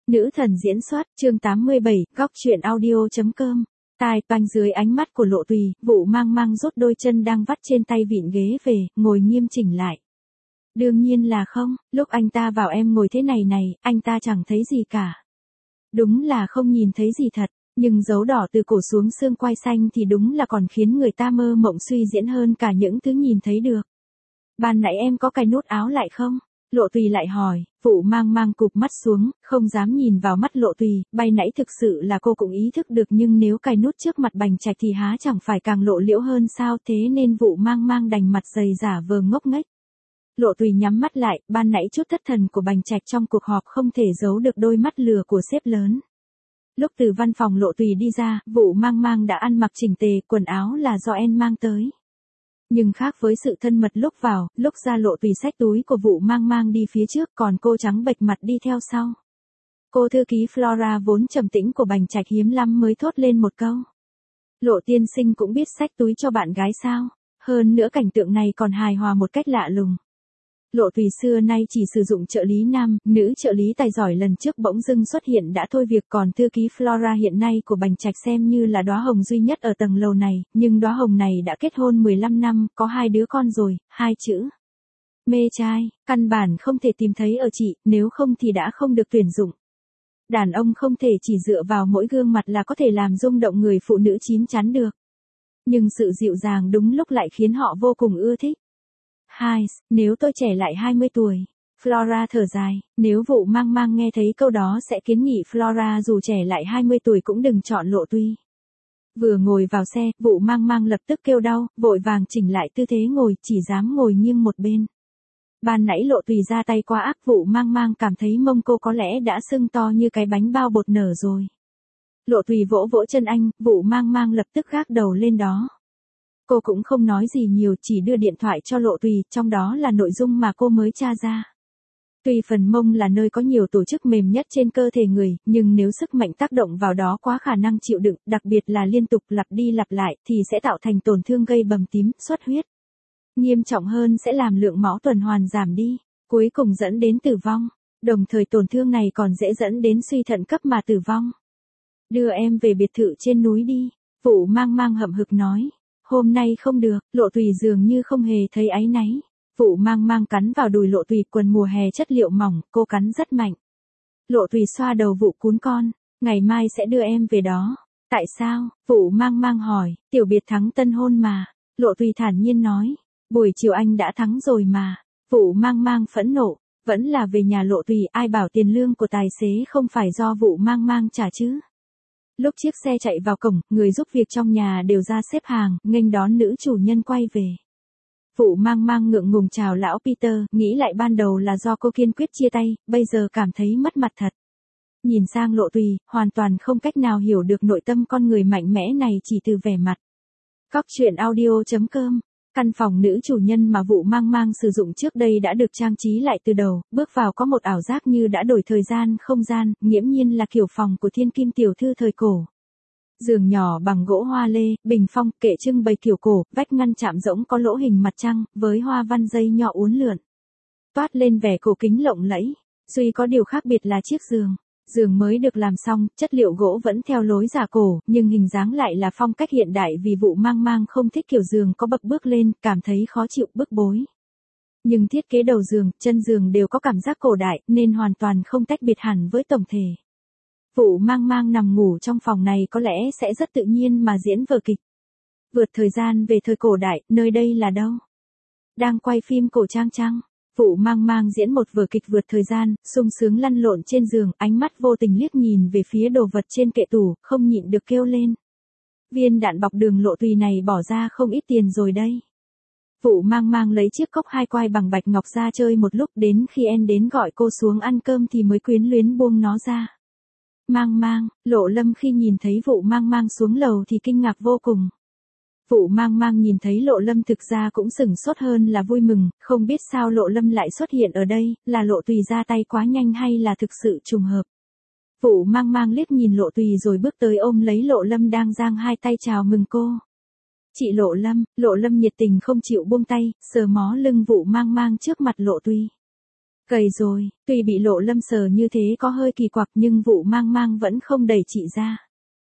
Nữ thần diễn xuất, chương 87, góc truyện audio.com. Tai toanh dưới ánh mắt của Lộ Tùy, Vũ Mang Mang rút đôi chân đang vắt trên tay vịn ghế về, ngồi nghiêm chỉnh lại. Đương nhiên là không, lúc anh ta vào em ngồi thế này này, anh ta chẳng thấy gì cả. Đúng là không nhìn thấy gì thật, nhưng dấu đỏ từ cổ xuống xương quai xanh thì đúng là còn khiến người ta mơ mộng suy diễn hơn cả những thứ nhìn thấy được. Ban nãy em có cài nút áo lại không? Lộ Tùy lại hỏi. Vũ Mang Mang cụp mắt xuống, không dám nhìn vào mắt Lộ Tùy, bay nãy thực sự là cô cũng ý thức được, nhưng nếu cài nút trước mặt Bành Trạch thì há chẳng phải càng lộ liễu hơn sao, thế nên Vũ Mang Mang đành mặt dày giả vờ ngốc nghếch. Lộ Tùy nhắm mắt lại, ban nãy chút thất thần của Bành Trạch trong cuộc họp không thể giấu được đôi mắt lừa của sếp lớn. Lúc từ văn phòng Lộ Tùy đi ra, Vũ Mang Mang đã ăn mặc chỉnh tề, quần áo là do En mang tới. Nhưng khác với sự thân mật lúc vào, lúc ra Lộ Tùy xách túi của Vũ Mang Mang đi phía trước, còn cô trắng bệch mặt đi theo sau. Cô thư ký Flora vốn trầm tĩnh của Bành Trạch hiếm lắm mới thốt lên một câu. Lộ tiên sinh cũng biết xách túi cho bạn gái sao? Hơn nữa cảnh tượng này còn hài hòa một cách lạ lùng. Lộ Tùy xưa nay chỉ sử dụng trợ lý nam, nữ trợ lý tài giỏi lần trước bỗng dưng xuất hiện đã thôi việc, còn thư ký Flora hiện nay của Bành Trạch xem như là đóa hồng duy nhất ở tầng lầu này, nhưng đóa hồng này đã kết hôn 15 năm, có 2 đứa con rồi, 2 chữ. Mê trai, căn bản không thể tìm thấy ở chị, nếu không thì đã không được tuyển dụng. Đàn ông không thể chỉ dựa vào mỗi gương mặt là có thể làm rung động người phụ nữ chín chắn được. Nhưng sự dịu dàng đúng lúc lại khiến họ vô cùng ưa thích. Hai, nếu tôi trẻ lại 20 tuổi. Flora thở dài, nếu Vũ Mang Mang nghe thấy câu đó sẽ kiến nghị Flora dù trẻ lại 20 tuổi cũng đừng chọn Lộ Tùy. Vừa ngồi vào xe, Vũ Mang Mang lập tức kêu đau, vội vàng chỉnh lại tư thế ngồi, chỉ dám ngồi nghiêng một bên. Ban nãy Lộ Tùy ra tay quá ác, Vũ Mang Mang cảm thấy mông cô có lẽ đã sưng to như cái bánh bao bột nở rồi. Lộ Tùy vỗ vỗ chân anh, Vũ Mang Mang lập tức gác đầu lên đó. Cô cũng không nói gì nhiều, chỉ đưa điện thoại cho Lộ Tùy, trong đó là nội dung mà cô mới tra ra. Tuy phần mông là nơi có nhiều tổ chức mềm nhất trên cơ thể người, nhưng nếu sức mạnh tác động vào đó quá khả năng chịu đựng, đặc biệt là liên tục lặp đi lặp lại, thì sẽ tạo thành tổn thương gây bầm tím, xuất huyết. Nghiêm trọng hơn sẽ làm lượng máu tuần hoàn giảm đi, cuối cùng dẫn đến tử vong. Đồng thời tổn thương này còn dễ dẫn đến suy thận cấp mà tử vong. Đưa em về biệt thự trên núi đi, Vũ Mang Mang hậm hực nói. Hôm nay không được, Lộ Tùy dường như không hề thấy áy náy. Vũ Mang Mang cắn vào đùi Lộ Tùy, quần mùa hè chất liệu mỏng, cô cắn rất mạnh. Lộ Tùy xoa đầu Vũ cún con, ngày mai sẽ đưa em về đó. Tại sao? Vũ Mang Mang hỏi, tiểu biệt thắng tân hôn mà. Lộ Tùy thản nhiên nói, buổi chiều anh đã thắng rồi mà. Vũ Mang Mang phẫn nộ, vẫn là về nhà Lộ Tùy, ai bảo tiền lương của tài xế không phải do Vũ Mang Mang trả chứ. Lúc chiếc xe chạy vào cổng, người giúp việc trong nhà đều ra xếp hàng, nghênh đón nữ chủ nhân quay về. Vũ Mang Mang ngượng ngùng chào lão Peter, nghĩ lại ban đầu là do cô kiên quyết chia tay, bây giờ cảm thấy mất mặt thật. Nhìn sang Lộ Tùy, hoàn toàn không cách nào hiểu được nội tâm con người mạnh mẽ này chỉ từ vẻ mặt. Góc truyện audio.com. Căn phòng nữ chủ nhân mà Vũ Mang Mang sử dụng trước đây đã được trang trí lại từ đầu, bước vào có một ảo giác như đã đổi thời gian, không gian, nghiễm nhiên là kiểu phòng của thiên kim tiểu thư thời cổ. Giường nhỏ bằng gỗ hoa lê, bình phong, kệ trưng bày kiểu cổ, vách ngăn chạm rỗng có lỗ hình mặt trăng, với hoa văn dây nhỏ uốn lượn. Toát lên vẻ cổ kính lộng lẫy, duy có điều khác biệt là chiếc giường. Giường mới được làm xong, chất liệu gỗ vẫn theo lối giả cổ, nhưng hình dáng lại là phong cách hiện đại vì Vũ Mang Mang không thích kiểu giường có bậc bước lên, cảm thấy khó chịu bức bối. Nhưng thiết kế đầu giường, chân giường đều có cảm giác cổ đại, nên hoàn toàn không tách biệt hẳn với tổng thể. Vũ Mang Mang nằm ngủ trong phòng này có lẽ sẽ rất tự nhiên mà diễn vở kịch. Vượt thời gian về thời cổ đại, nơi đây là đâu? Đang quay phim cổ trang chăng? Vũ Mang Mang diễn một vở kịch vượt thời gian, sung sướng lăn lộn trên giường, ánh mắt vô tình liếc nhìn về phía đồ vật trên kệ tủ, không nhịn được kêu lên. Viên đạn bọc đường Lộ Tùy này bỏ ra không ít tiền rồi đây. Vũ Mang Mang lấy chiếc cốc 2 quai bằng bạch ngọc ra chơi một lúc, đến khi En đến gọi cô xuống ăn cơm thì mới quyến luyến buông nó ra. Mang Mang, Lộ Lâm khi nhìn thấy Vũ Mang Mang xuống lầu thì kinh ngạc vô cùng. Vũ Mang Mang nhìn thấy Lộ Lâm thực ra cũng sửng sốt hơn là vui mừng, không biết sao Lộ Lâm lại xuất hiện ở đây, là Lộ Tùy ra tay quá nhanh hay là thực sự trùng hợp. Vũ Mang Mang liếc nhìn Lộ Tùy rồi bước tới ôm lấy Lộ Lâm đang giang hai tay chào mừng cô. Chị Lộ Lâm nhiệt tình không chịu buông tay, sờ mó lưng Vũ Mang Mang trước mặt Lộ Tùy. Gầy rồi, tuy bị Lộ Lâm sờ như thế có hơi kỳ quặc nhưng vụ mang mang vẫn không đẩy chị ra.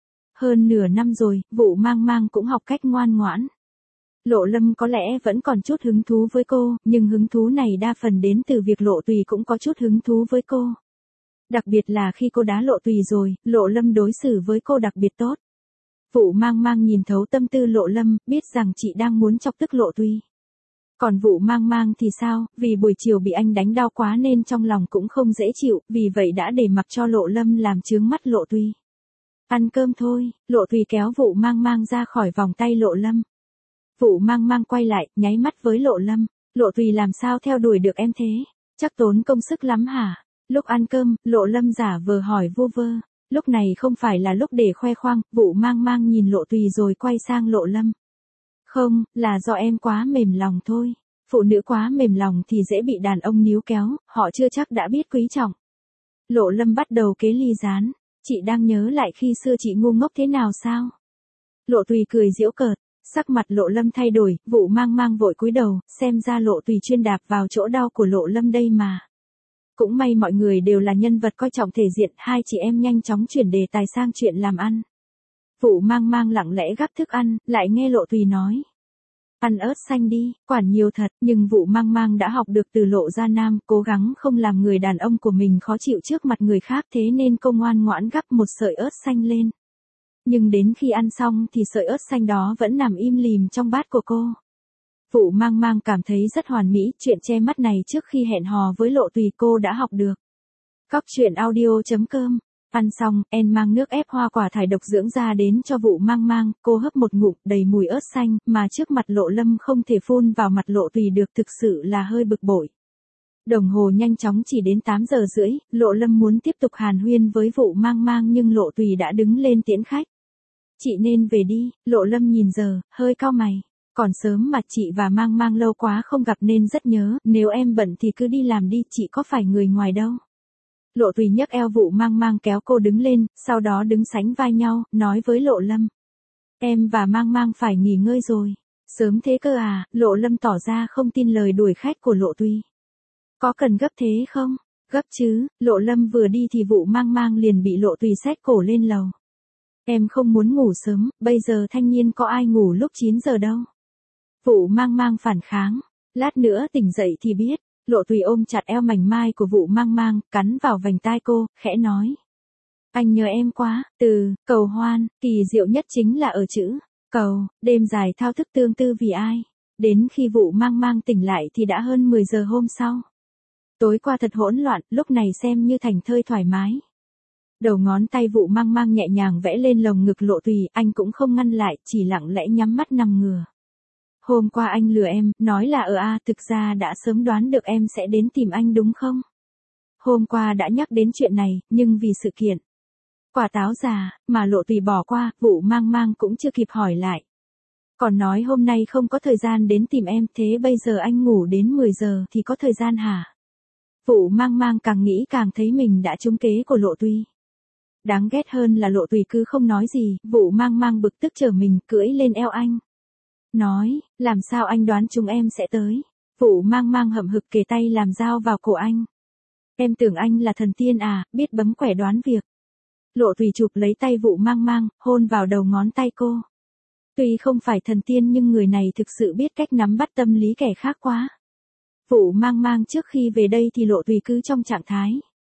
Hơn nửa năm rồi, vụ mang mang cũng học cách ngoan ngoãn. Lộ Lâm có lẽ vẫn còn chút hứng thú với cô, nhưng hứng thú này đa phần đến từ việc Lộ Tùy cũng có chút hứng thú với cô. Đặc biệt là khi cô đá Lộ Tùy rồi, Lộ Lâm đối xử với cô đặc biệt tốt. Vụ mang mang nhìn thấu tâm tư Lộ Lâm, biết rằng chị đang muốn chọc tức Lộ Tùy. Còn vụ mang mang thì sao, vì buổi chiều bị anh đánh đau quá nên trong lòng cũng không dễ chịu, vì vậy đã để mặc cho Lộ Lâm làm chướng mắt Lộ Tùy. Ăn cơm thôi, Lộ Tùy kéo vụ mang mang ra khỏi vòng tay Lộ Lâm. Vụ mang mang quay lại, nháy mắt với Lộ Lâm. Lộ Tùy làm sao theo đuổi được em thế? Chắc tốn công sức lắm hả? Lúc ăn cơm, Lộ Lâm giả vờ hỏi vu vơ. Lúc này không phải là lúc để khoe khoang, vụ mang mang nhìn Lộ Tùy rồi quay sang Lộ Lâm. Không, là do em quá mềm lòng thôi. Phụ nữ quá mềm lòng thì dễ bị đàn ông níu kéo, họ chưa chắc đã biết quý trọng. Lộ Lâm bắt đầu kế ly gián. Chị đang nhớ lại khi xưa chị ngu ngốc thế nào sao? Lộ Tùy cười giễu cợt. Sắc mặt Lộ Lâm thay đổi, vụ mang mang vội cúi đầu, xem ra Lộ Tùy chuyên đạp vào chỗ đau của Lộ Lâm đây mà. Cũng may mọi người đều là nhân vật coi trọng thể diện, hai chị em nhanh chóng chuyển đề tài sang chuyện làm ăn. Vụ mang mang lặng lẽ gắp thức ăn, lại nghe Lộ Tùy nói. Ăn ớt xanh đi, quản nhiều thật, nhưng vụ mang mang đã học được từ Lộ Gia Nam, cố gắng không làm người đàn ông của mình khó chịu trước mặt người khác, thế nên cô ngoan ngoãn gắp một sợi ớt xanh lên. Nhưng đến khi ăn xong thì sợi ớt xanh đó vẫn nằm im lìm trong bát của cô. Vụ mang mang cảm thấy rất hoàn mỹ, chuyện che mắt này trước khi hẹn hò với Lộ Tùy cô đã học được. Góc truyện audio.com. Ăn xong, En mang nước ép hoa quả thải độc dưỡng da đến cho vụ mang mang, cô hấp một ngụm đầy mùi ớt xanh, mà trước mặt Lộ Lâm không thể phun vào mặt Lộ Tùy được, thực sự là hơi bực bội. Đồng hồ nhanh chóng chỉ đến 8 giờ rưỡi, Lộ Lâm muốn tiếp tục hàn huyên với vụ mang mang nhưng Lộ Tùy đã đứng lên tiễn khách. Chị nên về đi, Lộ Lâm nhìn giờ, hơi cau mày. Còn sớm mà, chị và mang mang lâu quá không gặp nên rất nhớ, nếu em bận thì cứ đi làm đi, chị có phải người ngoài đâu. Lộ Tùy nhấc eo vụ mang mang kéo cô đứng lên, sau đó đứng sánh vai nhau, nói với Lộ Lâm. Em và mang mang phải nghỉ ngơi rồi. Sớm thế cơ à, Lộ Lâm tỏ ra không tin lời đuổi khách của Lộ Tùy. Có cần gấp thế không? Gấp chứ, Lộ Lâm vừa đi thì vụ mang mang liền bị Lộ Tùy xách cổ lên lầu. Em không muốn ngủ sớm, bây giờ thanh niên có ai ngủ lúc 9 giờ đâu. Vụ mang mang phản kháng, lát nữa tỉnh dậy thì biết. Lộ Tùy ôm chặt eo mảnh mai của vụ mang mang, cắn vào vành tai cô, khẽ nói. Anh nhớ em quá, cầu hoan, kỳ diệu nhất chính là ở chữ, cầu, đêm dài thao thức tương tư vì ai. Đến khi vụ mang mang tỉnh lại thì đã hơn 10 giờ hôm sau. Tối qua thật hỗn loạn, lúc này xem như thành thơi thoải mái. Đầu ngón tay vụ mang mang nhẹ nhàng vẽ lên lồng ngực Lộ Tùy, anh cũng không ngăn lại, chỉ lặng lẽ nhắm mắt nằm ngửa. Hôm qua anh lừa em, nói là thực ra đã sớm đoán được em sẽ đến tìm anh đúng không? Hôm qua đã nhắc đến chuyện này, nhưng vì sự kiện. Quả táo già, mà Lộ Tùy bỏ qua, vụ mang mang cũng chưa kịp hỏi lại. Còn nói hôm nay không có thời gian đến tìm em, thế bây giờ anh ngủ đến 10 giờ thì có thời gian hả? Vụ mang mang càng nghĩ càng thấy mình đã trúng kế của Lộ Tùy. Đáng ghét hơn là Lộ Tùy cứ không nói gì, vụ mang mang bực tức trở mình cưỡi lên eo anh. Nói, làm sao anh đoán chúng em sẽ tới? Vụ mang mang hậm hực kề tay làm dao vào cổ anh. Em tưởng anh là thần tiên à, biết bấm quẻ đoán việc. Lộ Tùy chụp lấy tay vụ mang mang, hôn vào đầu ngón tay cô. Tuy không phải thần tiên nhưng người này thực sự biết cách nắm bắt tâm lý kẻ khác quá. Vụ mang mang trước khi về đây thì Lộ Tùy cứ trong trạng thái.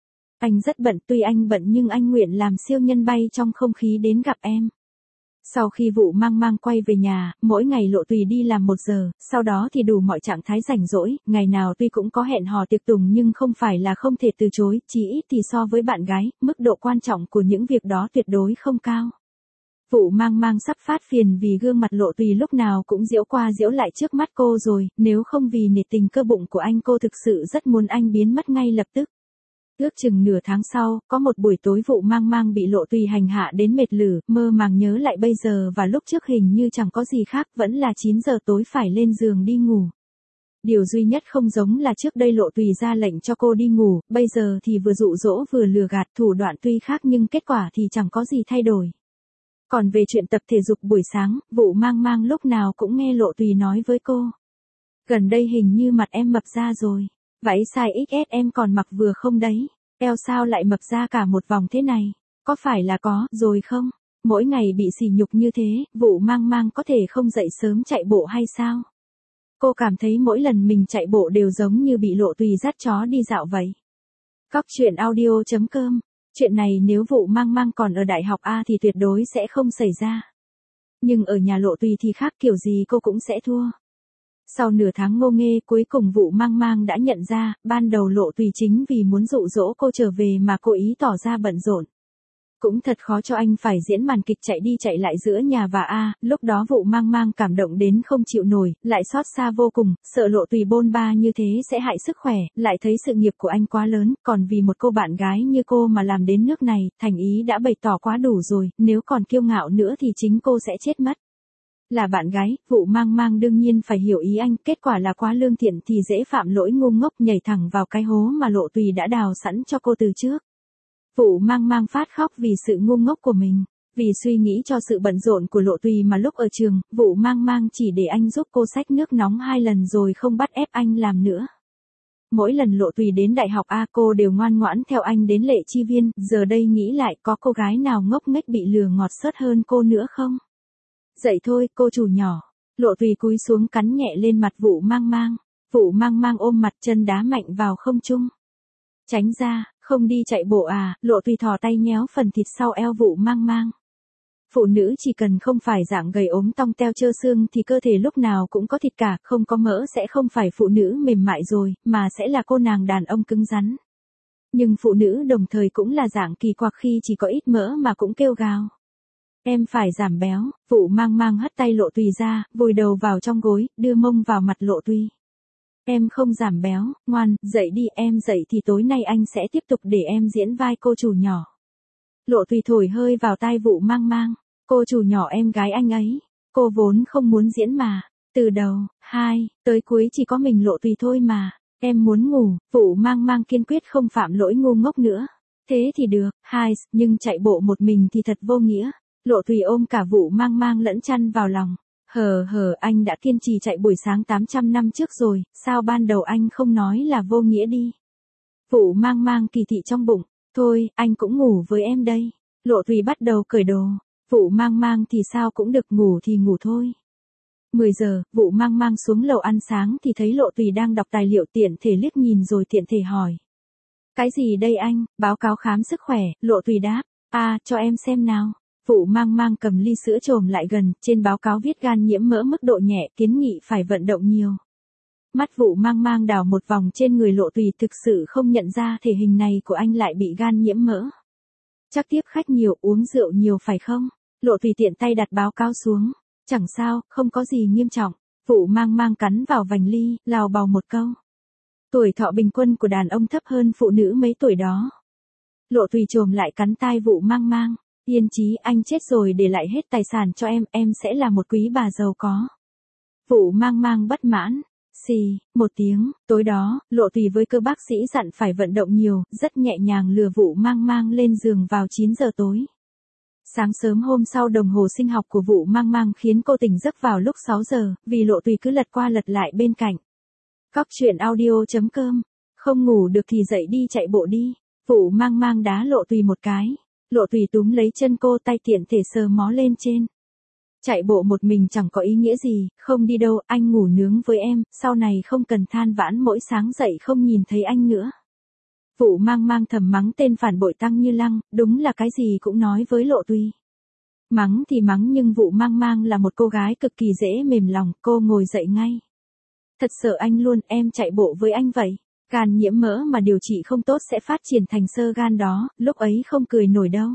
Anh rất bận, tuy anh bận nhưng anh nguyện làm siêu nhân bay trong không khí đến gặp em. Sau khi vụ mang mang quay về nhà, mỗi ngày Lộ Tùy đi làm 1 giờ, sau đó thì đủ mọi trạng thái rảnh rỗi, ngày nào tuy cũng có hẹn hò tiệc tùng nhưng không phải là không thể từ chối, chỉ ít thì so với bạn gái, mức độ quan trọng của những việc đó tuyệt đối không cao. Vụ mang mang sắp phát phiền vì gương mặt Lộ Tùy lúc nào cũng giễu qua giễu lại trước mắt cô rồi, nếu không vì nể tình cơ bụng của anh cô thực sự rất muốn anh biến mất ngay lập tức. Ước chừng nửa tháng sau, có một buổi tối vụ mang mang bị Lộ Tùy hành hạ đến mệt lử, mơ màng nhớ lại bây giờ và lúc trước hình như chẳng có gì khác, vẫn là 9 giờ tối phải lên giường đi ngủ. Điều duy nhất không giống là trước đây Lộ Tùy ra lệnh cho cô đi ngủ, bây giờ thì vừa dụ dỗ vừa lừa gạt, thủ đoạn tuy khác nhưng kết quả thì chẳng có gì thay đổi. Còn về chuyện tập thể dục buổi sáng, vụ mang mang lúc nào cũng nghe Lộ Tùy nói với cô. Gần đây hình như mặt em mập ra rồi. Váy size XS em còn mặc vừa không đấy, eo sao lại mập ra cả một vòng thế này, có phải là có rồi không? Mỗi ngày bị sỉ nhục như thế, Vũ Mang Mang có thể không dậy sớm chạy bộ hay sao? Cô cảm thấy mỗi lần mình chạy bộ đều giống như bị Lộ Tùy dắt chó đi dạo vậy. Góc chuyện audio.com. Chuyện này nếu Vũ Mang Mang còn ở đại học A thì tuyệt đối sẽ không xảy ra. Nhưng ở nhà Lộ Tùy thì khác, kiểu gì cô cũng sẽ thua. Sau nửa tháng ngô nghê, cuối cùng Vũ Mang Mang đã nhận ra, ban đầu Lộ Tùy chính vì muốn dụ dỗ cô trở về mà cố ý tỏ ra bận rộn. Cũng thật khó cho anh phải diễn màn kịch chạy đi chạy lại giữa nhà và A, lúc đó Vũ Mang Mang cảm động đến không chịu nổi, lại xót xa vô cùng, sợ Lộ Tùy bôn ba như thế sẽ hại sức khỏe, lại thấy sự nghiệp của anh quá lớn, còn vì một cô bạn gái như cô mà làm đến nước này, thành ý đã bày tỏ quá đủ rồi, nếu còn kiêu ngạo nữa thì chính cô sẽ chết mất. Là bạn gái, Vũ Mang Mang đương nhiên phải hiểu ý anh, kết quả là quá lương thiện thì dễ phạm lỗi ngu ngốc nhảy thẳng vào cái hố mà Lộ Tùy đã đào sẵn cho cô từ trước. Vũ Mang Mang phát khóc vì sự ngu ngốc của mình, vì suy nghĩ cho sự bận rộn của Lộ Tùy mà lúc ở trường, Vũ Mang Mang chỉ để anh giúp cô xách nước nóng 2 lần rồi không bắt ép anh làm nữa. Mỗi lần Lộ Tùy đến đại học A cô đều ngoan ngoãn theo anh đến Lệ Chi Viên, giờ đây nghĩ lại có cô gái nào ngốc nghếch bị lừa ngọt sớt hơn cô nữa không? Dậy thôi, cô chủ nhỏ. Lộ Tùy cúi xuống cắn nhẹ lên mặt Vũ Mang Mang. Vũ Mang Mang ôm mặt, chân đá mạnh vào không trung. Tránh ra, không đi chạy bộ à? Lộ Tùy thò tay nhéo phần thịt sau eo Vũ Mang Mang. Phụ nữ chỉ cần không phải dạng gầy ốm tong teo trơ xương thì cơ thể lúc nào cũng có thịt cả, không có mỡ sẽ không phải phụ nữ mềm mại rồi, mà sẽ là cô nàng đàn ông cứng rắn. Nhưng phụ nữ đồng thời cũng là dạng kỳ quặc khi chỉ có ít mỡ mà cũng kêu gào. Em phải giảm béo. Vũ Mang Mang hất tay Lộ Tùy ra, vùi đầu vào trong gối, đưa mông vào mặt Lộ Tùy. Em không giảm béo, ngoan, dậy đi, em dậy thì tối nay anh sẽ tiếp tục để em diễn vai cô chủ nhỏ. Lộ Tùy thổi hơi vào tai Vũ Mang Mang. Cô chủ nhỏ em gái anh ấy. Cô vốn không muốn diễn mà. Từ đầu, tới cuối chỉ có mình Lộ Tùy thôi mà. Em muốn ngủ. Vũ Mang Mang kiên quyết không phạm lỗi ngu ngốc nữa. Thế thì được, nhưng chạy bộ một mình thì thật vô nghĩa. Lộ Tùy ôm cả Vũ Mang Mang lẫn chăn vào lòng. Anh đã kiên trì chạy buổi sáng 800 năm trước rồi, sao ban đầu anh không nói là vô nghĩa đi. Vũ Mang Mang kỳ thị trong bụng. Thôi, anh cũng ngủ với em đây. Lộ Tùy bắt đầu cởi đồ. Vũ Mang Mang thì sao cũng được, ngủ thì ngủ thôi. 10 giờ, Vũ Mang Mang xuống lầu ăn sáng thì thấy Lộ Tùy đang đọc tài liệu, tiện thể liếc nhìn rồi tiện thể hỏi. Cái gì đây anh? Báo cáo khám sức khỏe. Lộ Tùy đáp. Cho em xem nào. Vũ Mang Mang cầm ly sữa trồm lại gần, trên báo cáo viết gan nhiễm mỡ mức độ nhẹ, kiến nghị phải vận động nhiều. Mắt Vũ Mang Mang đảo một vòng trên người Lộ Tùy, thực sự không nhận ra thể hình này của anh lại bị gan nhiễm mỡ. Chắc tiếp khách nhiều, uống rượu nhiều phải không? Lộ Tùy tiện tay đặt báo cáo xuống. Chẳng sao, không có gì nghiêm trọng. Vũ Mang Mang cắn vào vành ly, lào bào một câu. Tuổi thọ bình quân của đàn ông thấp hơn phụ nữ mấy tuổi đó. Lộ Tùy trồm lại cắn tai Vũ Mang Mang. Yên chí, anh chết rồi để lại hết tài sản cho em sẽ là một quý bà giàu có. Vũ Mang Mang bất mãn. Xì, một tiếng, tối đó, Lộ Tùy với cơ bác sĩ dặn phải vận động nhiều, rất nhẹ nhàng lừa Vũ Mang Mang lên giường vào 9 giờ tối. Sáng sớm hôm sau đồng hồ sinh học của Vũ Mang Mang khiến cô tỉnh giấc vào lúc 6 giờ, vì Lộ Tùy cứ lật qua lật lại bên cạnh. Góc chuyện audio.com. Không ngủ được thì dậy đi chạy bộ đi. Vũ Mang Mang đá Lộ Tùy một cái. Lộ Tùy túm lấy chân cô, tay tiện thể sờ mó lên trên. Chạy bộ một mình chẳng có ý nghĩa gì, không đi đâu, anh ngủ nướng với em, sau này không cần than vãn mỗi sáng dậy không nhìn thấy anh nữa. Vũ Mang Mang thầm mắng tên phản bội Tăng Như Lăng, đúng là cái gì cũng nói với Lộ Tùy. Mắng thì mắng nhưng Vũ Mang Mang là một cô gái cực kỳ dễ mềm lòng, cô ngồi dậy ngay. Thật sợ anh luôn, em chạy bộ với anh vậy. Gan nhiễm mỡ mà điều trị không tốt sẽ phát triển thành xơ gan đó, lúc ấy không cười nổi đâu.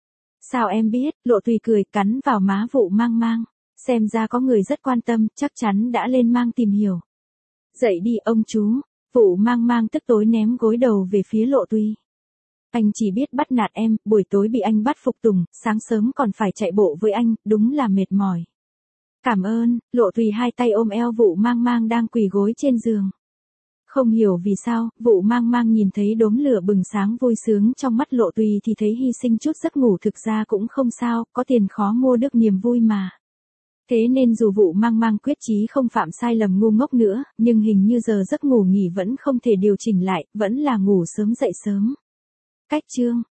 Sao em biết? Lộ Tùy cười, cắn vào má Vũ Mang Mang. Xem ra có người rất quan tâm, chắc chắn đã lên Mang tìm hiểu. Dậy đi ông chú. Vũ Mang Mang tức tối ném gối đầu về phía Lộ Tùy. Anh chỉ biết bắt nạt em, buổi tối bị anh bắt phục tùng, sáng sớm còn phải chạy bộ với anh, đúng là mệt mỏi. Cảm ơn. Lộ Tùy hai tay ôm eo Vũ Mang Mang đang quỳ gối trên giường. Không hiểu vì sao, Vũ Mang Mang nhìn thấy đốm lửa bừng sáng vui sướng trong mắt Lộ Tùy thì thấy hy sinh chút giấc ngủ thực ra cũng không sao, có tiền khó mua được niềm vui mà. Thế nên dù vụ mang mang quyết chí không phạm sai lầm ngu ngốc nữa, nhưng hình như giờ giấc ngủ nghỉ vẫn không thể điều chỉnh lại, vẫn là ngủ sớm dậy sớm. Cách chương